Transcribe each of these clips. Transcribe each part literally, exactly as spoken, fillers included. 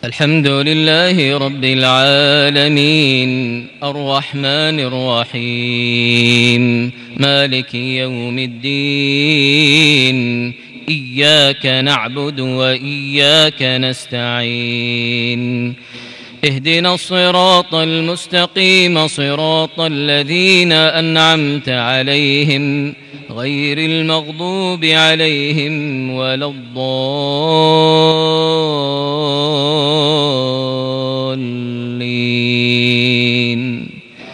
الحمد لله رب العالمين الرحمن الرحيم مالك يوم الدين إياك نعبد وإياك نستعين اهدنا الصراط المستقيم صراط الذين أنعمت عليهم غير المغضوب عليهم ولا الضالين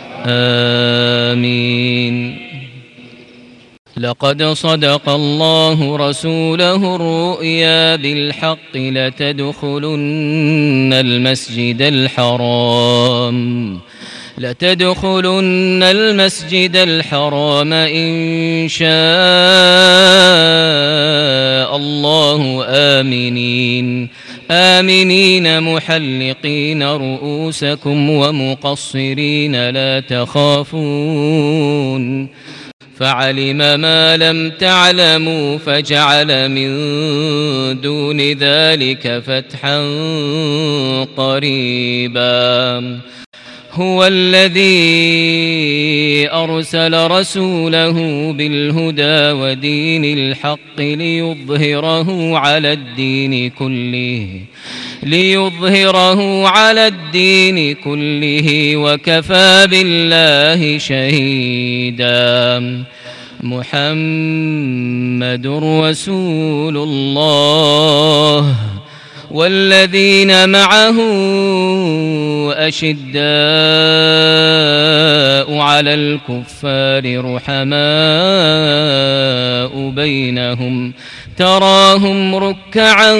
آمين. لقد صدق الله رسوله الرؤيا بالحق لتدخلن المسجد الحرام لتدخلن المسجد الحرام إن شاء الله آمنين آمنين محلقين رؤوسكم ومقصرين لا تخافون فعلم ما لم تعلموا فجعل من دون ذلك فتحا قريبا. هو الذي أرسل رسوله بالهدى ودين الحق ليظهره على الدين كله ليظهره على الدين كله وكفى بالله شهيدا. محمد رسول الله والذين معه أشداء على الكفار رحماء بينهم تراهم ركعا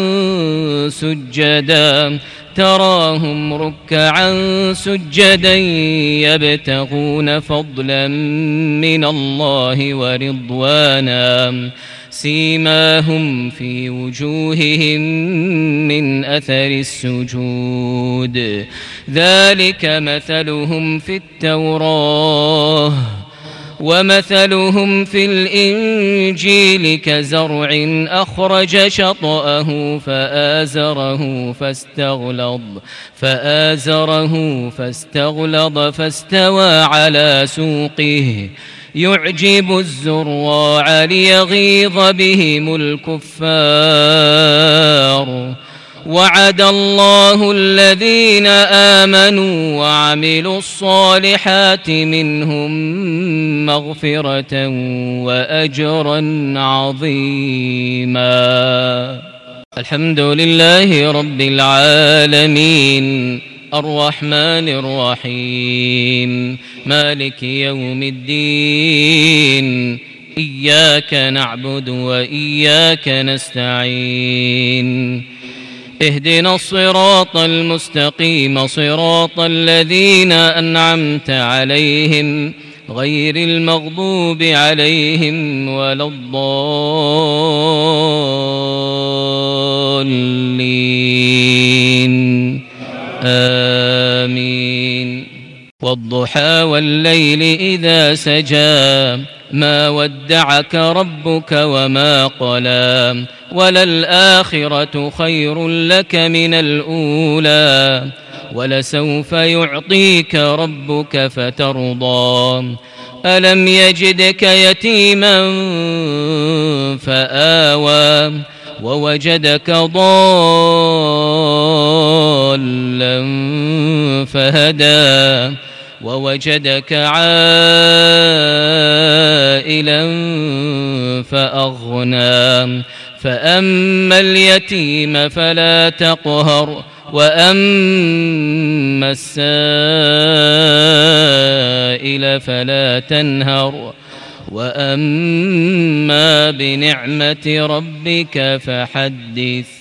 سجدا تراهم ركعا سجدا يبتغون فضلا من الله ورضوانا سيماهم في وجوههم من أثر السجود ذلك مثلهم في التوراة ومثلهم في الإنجيل كزرع أخرج شطأه فآزره فاستغلظ فآزره فاستغلظ فاستوى على سوقه يعجب الزراع ليغيظ بهم الكفار. وعد الله الذين آمنوا وعملوا الصالحات منهم مغفرة وأجرا عظيما. الحمد لله رب العالمين الرحمن الرحيم مالك يوم الدين إياك نعبد وإياك نستعين اهدنا الصراط المستقيم صراط الذين أنعمت عليهم غير المغضوب عليهم ولا الضالين آمين. والضحى والليل إذا سجى ما ودعك ربك وما قلى وللآخرة خير لك من الأولى ولسوف يعطيك ربك فترضى. ألم يجدك يتيما فآوى ووجدك ضالا فهدى ووجدك عائلا فأغنى. فأما اليتيم فلا تقهر وأما السائل فلا تنهر وأما بنعمة ربك فحدث.